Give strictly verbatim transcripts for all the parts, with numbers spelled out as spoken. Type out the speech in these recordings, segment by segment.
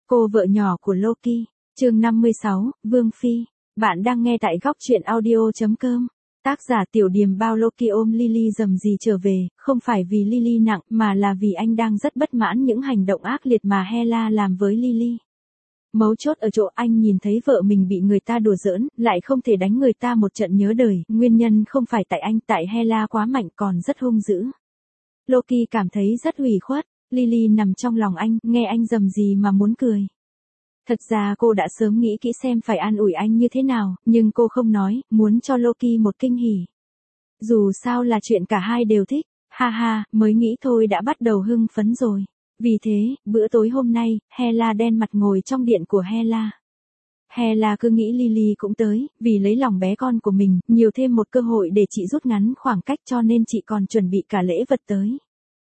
Cô vợ nhỏ của Loki, chương năm mươi sáu, Vương Phi. Bạn đang nghe tại góc truyện audio.com. Tác giả Tiểu Điềm bao Loki ôm Lily rầm rì trở về, không phải vì Lily nặng mà là vì anh đang rất bất mãn những hành động ác liệt mà Hela làm với Lily. Mấu chốt ở chỗ anh nhìn thấy vợ mình bị người ta đùa giỡn, lại không thể đánh người ta một trận nhớ đời, nguyên nhân không phải tại anh, tại Hela quá mạnh còn rất hung dữ. Loki cảm thấy rất ủy khuất, Lily nằm trong lòng anh, nghe anh rầm rì mà muốn cười. Thật ra cô đã sớm nghĩ kỹ xem phải an ủi anh như thế nào, nhưng cô không nói, muốn cho Loki một kinh hỉ. Dù sao là chuyện cả hai đều thích, ha ha, mới nghĩ thôi đã bắt đầu hưng phấn rồi. Vì thế, bữa tối hôm nay, Hela đen mặt ngồi trong điện của Hela. Hela cứ nghĩ Lily cũng tới, vì lấy lòng bé con của mình, nhiều thêm một cơ hội để chị rút ngắn khoảng cách cho nên chị còn chuẩn bị cả lễ vật tới.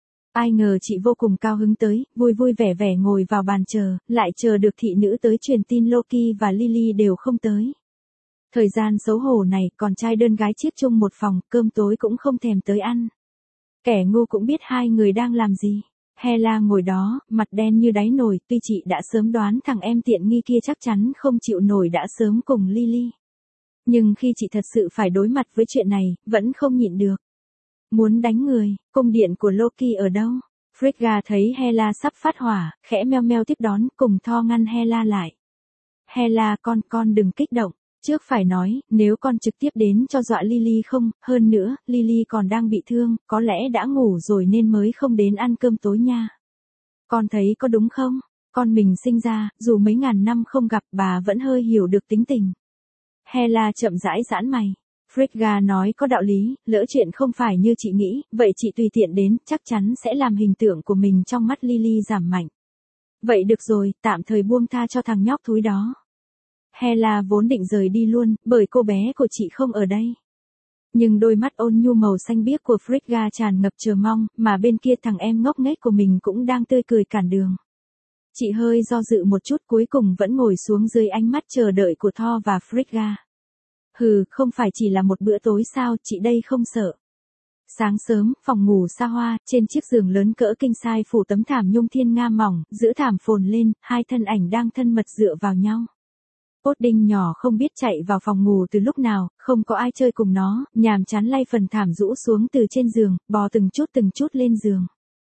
Ai ngờ chị vô cùng cao hứng tới, vui vui vẻ vẻ ngồi vào bàn chờ, lại chờ được thị nữ tới truyền tin Loki và Lily đều không tới. Thời gian xấu hổ này, còn trai đơn gái chiết chung một phòng, cơm tối cũng không thèm tới ăn. Kẻ ngu cũng biết hai người đang làm gì. Hela ngồi đó, mặt đen như đáy nồi, tuy chị đã sớm đoán thằng em tiện nghi kia chắc chắn không chịu nổi đã sớm cùng Lily. Nhưng khi chị thật sự phải đối mặt với chuyện này, vẫn không nhịn được. Muốn đánh người, cung điện của Loki ở đâu? Frigga thấy Hela sắp phát hỏa, khẽ meo meo tiếp đón, cùng Thor ngăn Hela lại. Hela con, con đừng kích động, trước phải nói, nếu con trực tiếp đến cho dọa Lily không, hơn nữa, Lily còn đang bị thương, có lẽ đã ngủ rồi nên mới không đến ăn cơm tối nha. Con thấy có đúng không? Con mình sinh ra, dù mấy ngàn năm không gặp bà vẫn hơi hiểu được tính tình. Hela chậm rãi giãn mày. Frigga nói có đạo lý, lỡ chuyện không phải như chị nghĩ, vậy chị tùy tiện đến, chắc chắn sẽ làm hình tượng của mình trong mắt Lily giảm mạnh. Vậy được rồi, tạm thời buông tha cho thằng nhóc thúi đó. Hela vốn định rời đi luôn, bởi cô bé của chị không ở đây. Nhưng đôi mắt ôn nhu màu xanh biếc của Frigga tràn ngập chờ mong, mà bên kia thằng em ngốc nghếch của mình cũng đang tươi cười cản đường. Chị hơi do dự một chút cuối cùng vẫn ngồi xuống dưới ánh mắt chờ đợi của Thor và Frigga. Hừ, không phải chỉ là một bữa tối sao, chị đây không sợ. Sáng sớm, phòng ngủ xa hoa, trên chiếc giường lớn cỡ king size phủ tấm thảm nhung thiên nga mỏng, giữ thảm phồn lên, hai thân ảnh đang thân mật dựa vào nhau. Pudding nhỏ không biết chạy vào phòng ngủ từ lúc nào, không có ai chơi cùng nó, nhàm chán lay phần thảm rũ xuống từ trên giường, bò từng chút từng chút lên giường.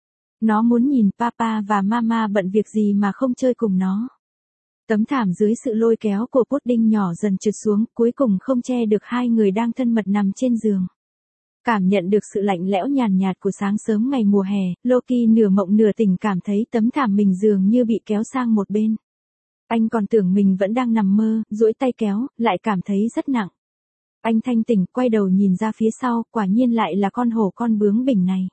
Nó muốn nhìn papa và mama bận việc gì mà không chơi cùng nó. Tấm thảm dưới sự lôi kéo của Pudding nhỏ dần trượt xuống, cuối cùng không che được hai người đang thân mật nằm trên giường. Cảm nhận được sự lạnh lẽo nhàn nhạt của sáng sớm ngày mùa hè, Loki nửa mộng nửa tỉnh cảm thấy tấm thảm mình dường như bị kéo sang một bên. Anh còn tưởng mình vẫn đang nằm mơ, duỗi tay kéo, lại cảm thấy rất nặng. Anh thanh tỉnh, quay đầu nhìn ra phía sau, quả nhiên lại là con hổ con bướng bỉnh này.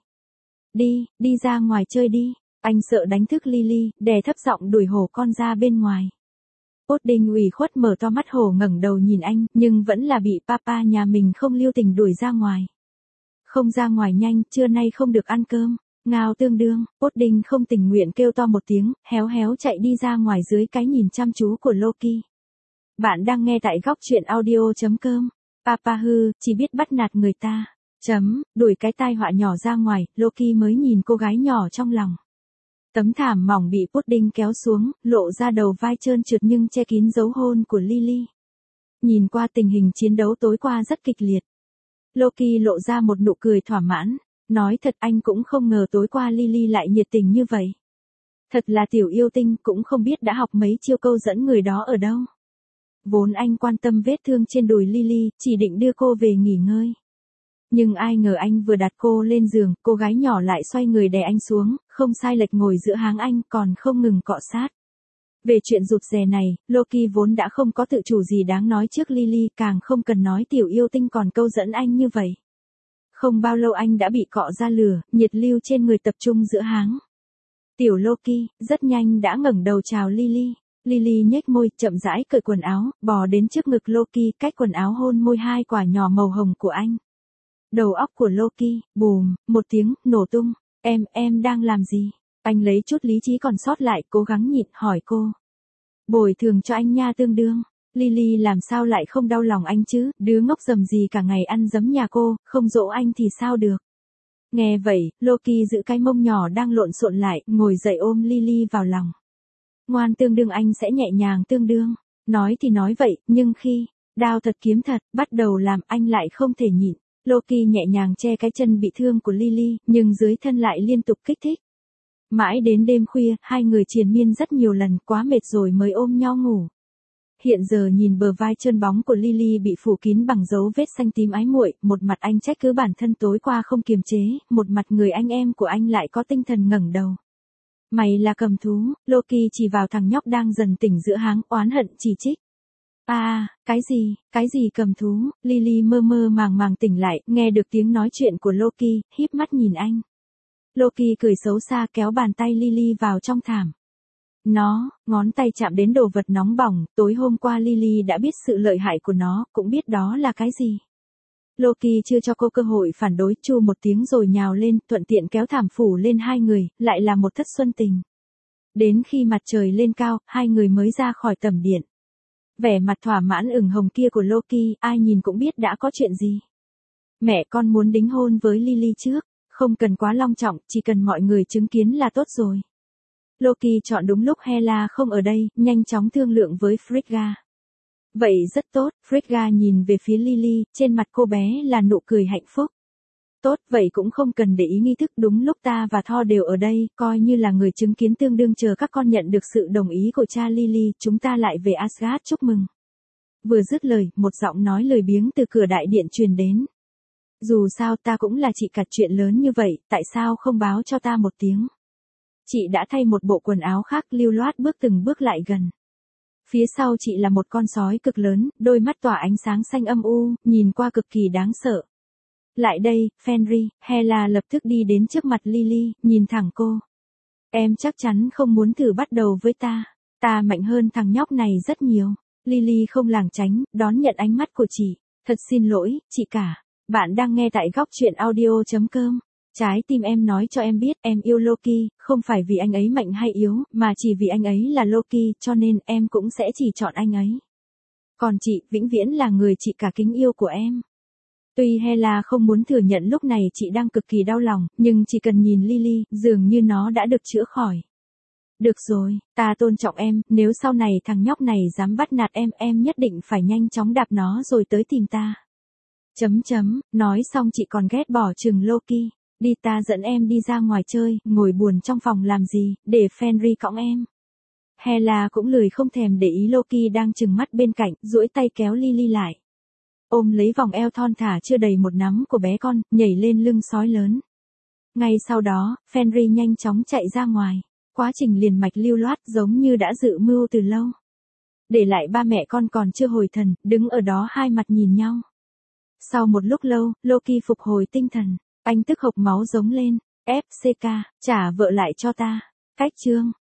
Đi, đi ra ngoài chơi đi. Anh sợ đánh thức Lily, đè thấp giọng đuổi hổ con ra bên ngoài. Pudding ủy khuất mở to mắt hổ ngẩng đầu nhìn anh, nhưng vẫn là bị papa nhà mình không lưu tình đuổi ra ngoài. Không ra ngoài nhanh, trưa nay không được ăn cơm. Ngao tương đương, Pudding không tình nguyện kêu to một tiếng, héo héo chạy đi ra ngoài dưới cái nhìn chăm chú của Loki. Bạn đang nghe tại góc truyện audio.com. Papa hư, chỉ biết bắt nạt người ta. Chấm, đuổi cái tai họa nhỏ ra ngoài, Loki mới nhìn cô gái nhỏ trong lòng. Tấm thảm mỏng bị Pudding kéo xuống, lộ ra đầu vai trơn trượt nhưng che kín dấu hôn của Lily. Nhìn qua tình hình chiến đấu tối qua rất kịch liệt. Loki lộ ra một nụ cười thỏa mãn. Nói thật anh cũng không ngờ tối qua Lily lại nhiệt tình như vậy. Thật là tiểu yêu tinh, cũng không biết đã học mấy chiêu câu dẫn người đó ở đâu. Vốn anh quan tâm vết thương trên đùi Lily, chỉ định đưa cô về nghỉ ngơi. Nhưng ai ngờ anh vừa đặt cô lên giường, cô gái nhỏ lại xoay người đè anh xuống, không sai lệch ngồi giữa háng anh còn không ngừng cọ sát. Về chuyện rụt rè này, Loki vốn đã không có tự chủ gì đáng nói trước Lily, càng không cần nói tiểu yêu tinh còn câu dẫn anh như vậy. Không bao lâu anh đã bị cọ ra lửa, nhiệt lưu trên người tập trung giữa háng. Tiểu Loki, rất nhanh đã ngẩng đầu chào Lily. Lily nhếch môi, chậm rãi cởi quần áo, bò đến trước ngực Loki, cách quần áo hôn môi hai quả nhỏ màu hồng của anh. Đầu óc của Loki, bùm, một tiếng, nổ tung. Em, em đang làm gì? Anh lấy chút lý trí còn sót lại, cố gắng nhịn, hỏi cô. Bồi thường cho anh nha tương đương. Lily làm sao lại không đau lòng anh chứ, đứa ngốc dầm gì cả ngày ăn giấm nhà cô, không dỗ anh thì sao được. Nghe vậy, Loki giữ cái mông nhỏ đang lộn xộn lại, ngồi dậy ôm Lily vào lòng. Ngoan tương đương anh sẽ nhẹ nhàng tương đương. Nói thì nói vậy, nhưng khi, đao thật kiếm thật, bắt đầu làm anh lại không thể nhịn. Loki nhẹ nhàng che cái chân bị thương của Lily, nhưng dưới thân lại liên tục kích thích. Mãi đến đêm khuya, hai người triền miên rất nhiều lần, quá mệt rồi mới ôm nhau ngủ. Hiện giờ nhìn bờ vai trơn bóng của Lily bị phủ kín bằng dấu vết xanh tím ái muội, một mặt anh trách cứ bản thân tối qua không kiềm chế, một mặt người anh em của anh lại có tinh thần ngẩng đầu. Mày là cầm thú, Loki chỉ vào thằng nhóc đang dần tỉnh giữa háng, oán hận chỉ trích. À, cái gì, cái gì cầm thú, Lily mơ mơ màng màng tỉnh lại, nghe được tiếng nói chuyện của Loki, híp mắt nhìn anh. Loki cười xấu xa kéo bàn tay Lily vào trong thảm. Nó, ngón tay chạm đến đồ vật nóng bỏng, tối hôm qua Lily đã biết sự lợi hại của nó, cũng biết đó là cái gì. Loki chưa cho cô cơ hội phản đối, chu một tiếng rồi nhào lên, thuận tiện kéo thảm phủ lên hai người, lại là một thất xuân tình. Đến khi mặt trời lên cao, hai người mới ra khỏi tầm điện. Vẻ mặt thỏa mãn ửng hồng kia của Loki, ai nhìn cũng biết đã có chuyện gì. Mẹ con muốn đính hôn với Lily trước, không cần quá long trọng, chỉ cần mọi người chứng kiến là tốt rồi. Loki chọn đúng lúc Hela không ở đây, nhanh chóng thương lượng với Frigga. Vậy rất tốt, Frigga nhìn về phía Lily, trên mặt cô bé là nụ cười hạnh phúc. Tốt, vậy cũng không cần để ý nghi thức, đúng lúc ta và Thor đều ở đây, coi như là người chứng kiến tương đương, chờ các con nhận được sự đồng ý của cha Lily, chúng ta lại về Asgard chúc mừng. Vừa dứt lời, một giọng nói lười biếng từ cửa đại điện truyền đến. Dù sao ta cũng là chị cả, chuyện lớn như vậy, tại sao không báo cho ta một tiếng? Chị đã thay một bộ quần áo khác, lưu loát bước từng bước lại gần. Phía sau chị là một con sói cực lớn, đôi mắt tỏa ánh sáng xanh âm u, nhìn qua cực kỳ đáng sợ. Lại đây, Fenrir, Hela lập tức đi đến trước mặt Lily, nhìn thẳng cô. Em chắc chắn không muốn thử bắt đầu với ta. Ta mạnh hơn thằng nhóc này rất nhiều. Lily không lảng tránh, đón nhận ánh mắt của chị. Thật xin lỗi, chị cả. Bạn đang nghe tại góc truyện audio chấm com. Trái tim em nói cho em biết em yêu Loki, không phải vì anh ấy mạnh hay yếu, mà chỉ vì anh ấy là Loki, cho nên em cũng sẽ chỉ chọn anh ấy. Còn chị, vĩnh viễn là người chị cả kính yêu của em. Tuy Hela không muốn thừa nhận lúc này chị đang cực kỳ đau lòng, nhưng chỉ cần nhìn Lily, dường như nó đã được chữa khỏi. Được rồi, ta tôn trọng em, nếu sau này thằng nhóc này dám bắt nạt em, em nhất định phải nhanh chóng đạp nó rồi tới tìm ta. Chấm chấm, nói xong chị còn ghét bỏ chừng Loki. Đi, ta dẫn em đi ra ngoài chơi, ngồi buồn trong phòng làm gì, để Fenrir cõng em. Hela cũng lười không thèm để ý Loki đang trừng mắt bên cạnh, duỗi tay kéo Lily lại. Ôm lấy vòng eo thon thả chưa đầy một nắm của bé con, nhảy lên lưng sói lớn. Ngay sau đó, Fenrir nhanh chóng chạy ra ngoài. Quá trình liền mạch lưu loát giống như đã dự mưu từ lâu. Để lại ba mẹ con còn chưa hồi thần, đứng ở đó hai mặt nhìn nhau. Sau một lúc lâu, Loki phục hồi tinh thần. Anh tức hộc máu giống lên. ép xê ca, trả vợ lại cho ta. Cách chương.